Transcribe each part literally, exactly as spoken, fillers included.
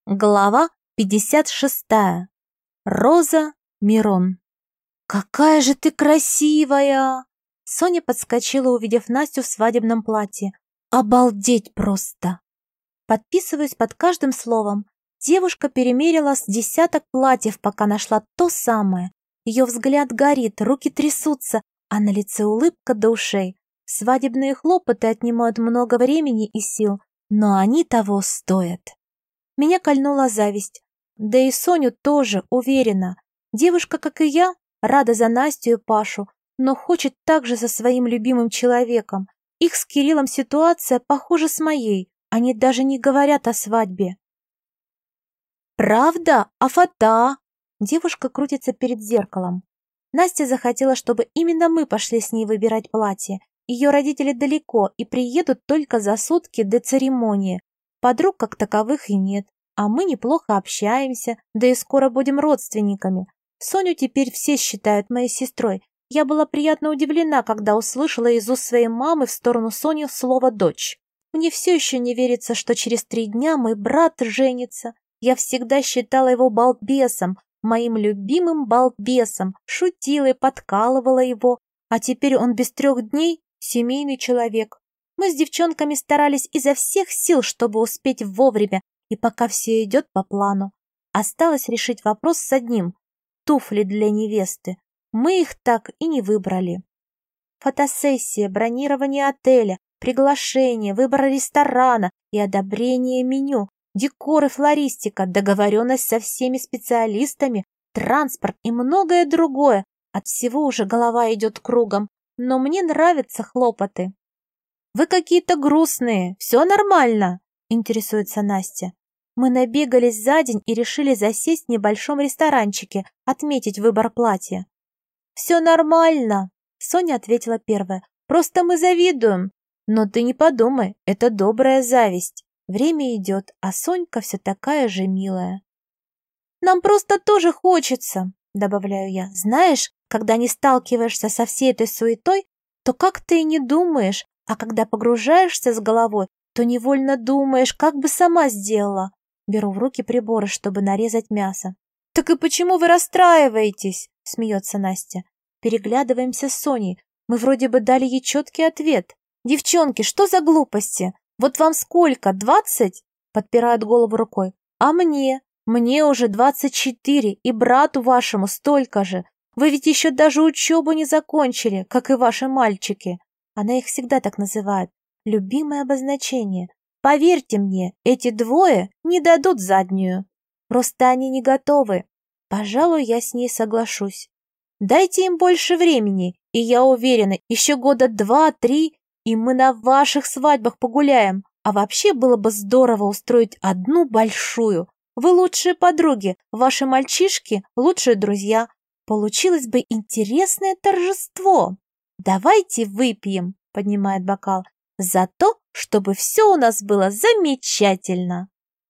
Глава пятьдесят шестая. Роза Мирон. «Какая же ты красивая!» Соня подскочила, увидев Настю в свадебном платье. «Обалдеть просто!» Подписываюсь под каждым словом. Девушка перемерила с десяток платьев, пока нашла то самое. Ее взгляд горит, руки трясутся, а на лице улыбка до ушей. Свадебные хлопоты отнимают много времени и сил, но они того стоят. Меня кольнула зависть. Да и Соню тоже, уверена. Девушка, как и я, рада за Настю и Пашу, но хочет также за своим любимым человеком. Их с Кириллом ситуация похожа с моей. Они даже не говорят о свадьбе. «Правда? А фата?» Девушка крутится перед зеркалом. Настя захотела, чтобы именно мы пошли с ней выбирать платье. Ее родители далеко и приедут только за сутки до церемонии. Подруг как таковых и нет, а мы неплохо общаемся, да и скоро будем родственниками. Соню теперь все считают моей сестрой. Я была приятно удивлена, когда услышала из уст своей мамы в сторону Сони слово «дочь». Мне все еще не верится, что через три дня мой брат женится. Я всегда считала его балбесом, моим любимым балбесом, шутила и подкалывала его, а теперь он без трех дней семейный человек. Мы с девчонками старались изо всех сил, чтобы успеть вовремя, и пока все идет по плану. Осталось решить вопрос с одним – туфли для невесты. Мы их так и не выбрали. Фотосессия, бронирование отеля, приглашение, выбор ресторана и одобрение меню, декор и флористика, договоренность со всеми специалистами, транспорт и многое другое. От всего уже голова идет кругом, но мне нравятся хлопоты. «Вы какие-то грустные, все нормально?» – интересуется Настя. Мы набегались за день и решили засесть в небольшом ресторанчике, отметить выбор платья. «Все нормально», – Соня ответила первая. «Просто мы завидуем». «Но ты не подумай, это добрая зависть. Время идет, а Сонька все такая же милая». «Нам просто тоже хочется», – добавляю я. «Знаешь, когда не сталкиваешься со всей этой суетой, то как-то и не думаешь, а когда погружаешься с головой, то невольно думаешь, как бы сама сделала». Беру в руки приборы, чтобы нарезать мясо. «Так и почему вы расстраиваетесь?» – смеется Настя. Переглядываемся с Соней. Мы вроде бы дали ей четкий ответ. «Девчонки, что за глупости? Вот вам сколько, двадцать?» – подпирает голову рукой. «А мне? Мне уже двадцать четыре, и брату вашему столько же. Вы ведь еще даже учебу не закончили, как и ваши мальчики». Она их всегда так называет. Любимое обозначение. Поверьте мне, эти двое не дадут заднюю. Просто они не готовы. Пожалуй, я с ней соглашусь. Дайте им больше времени, и я уверена, еще года два-три, и мы на ваших свадьбах погуляем. А вообще было бы здорово устроить одну большую. Вы лучшие подруги, ваши мальчишки лучшие друзья. Получилось бы интересное торжество. «Давайте выпьем», — поднимает бокал, «за то, чтобы все у нас было замечательно».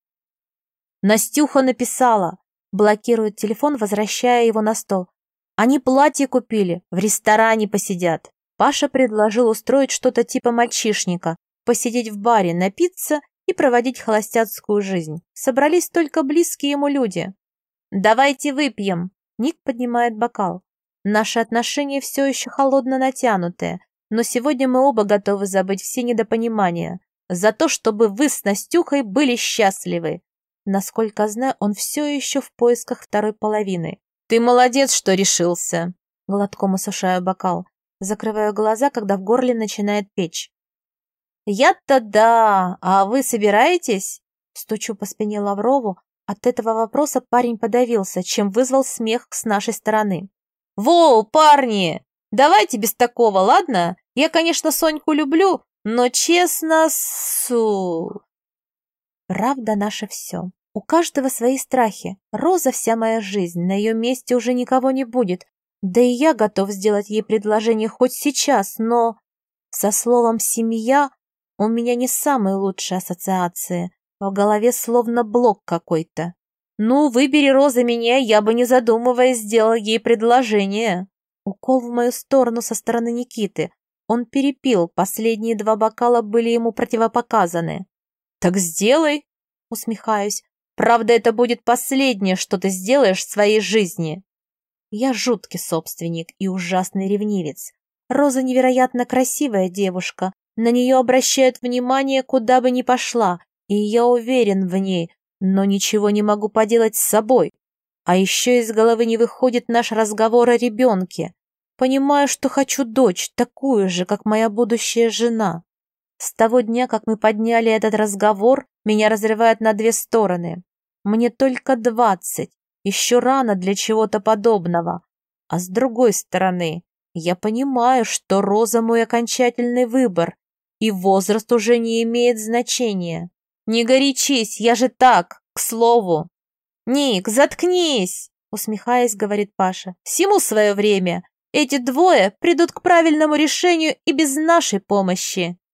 Настюха написала, блокирует телефон, возвращая его на стол. Они платье купили, в ресторане посидят. Паша предложил устроить что-то типа мальчишника, посидеть в баре, напиться и проводить холостяцкую жизнь. Собрались только близкие ему люди. «Давайте выпьем», — Ник поднимает бокал. Наши отношения все еще холодно натянутые, но сегодня мы оба готовы забыть все недопонимания. За то, чтобы вы с Настюхой были счастливы. Насколько знаю, он все еще в поисках второй половины. Ты молодец, что решился. Глотком осушаю бокал. Закрываю глаза, когда в горле начинает печь. Я-то да, а вы собираетесь? Стучу по спине Лаврову. От этого вопроса парень подавился, чем вызвал смех с нашей стороны. «Воу, парни! Давайте без такого, ладно? Я, конечно, Соньку люблю, но честно, су...» Правда наше все. У каждого свои страхи. Роза вся моя жизнь, на ее месте уже никого не будет. Да и я готов сделать ей предложение хоть сейчас, но... Со словом «семья» у меня не самые лучшие ассоциации. В голове словно блок какой-то. «Ну, выбери, Роза, меня, я бы, не задумываясь, сделал ей предложение». Укол в мою сторону со стороны Никиты. Он перепил, последние два бокала были ему противопоказаны. «Так сделай», усмехаюсь. Правда, это будет последнее, что ты сделаешь в своей жизни. Я жуткий собственник и ужасный ревнивец. Роза невероятно красивая девушка, на нее обращают внимание, куда бы ни пошла, и я уверен в ней, но ничего не могу поделать с собой. А еще из головы не выходит наш разговор о ребенке. Понимаю, что хочу дочь, такую же, как моя будущая жена. С того дня, как мы подняли этот разговор, меня разрывает на две стороны. Мне только двадцать, еще рано для чего-то подобного. А с другой стороны, я понимаю, что Роза мой окончательный выбор, и возраст уже не имеет значения. Не горячись, я же так, к слову. «Ник, заткнись!» — усмехаясь, говорит Паша. «Всему свое время. Эти двое придут к правильному решению и без нашей помощи».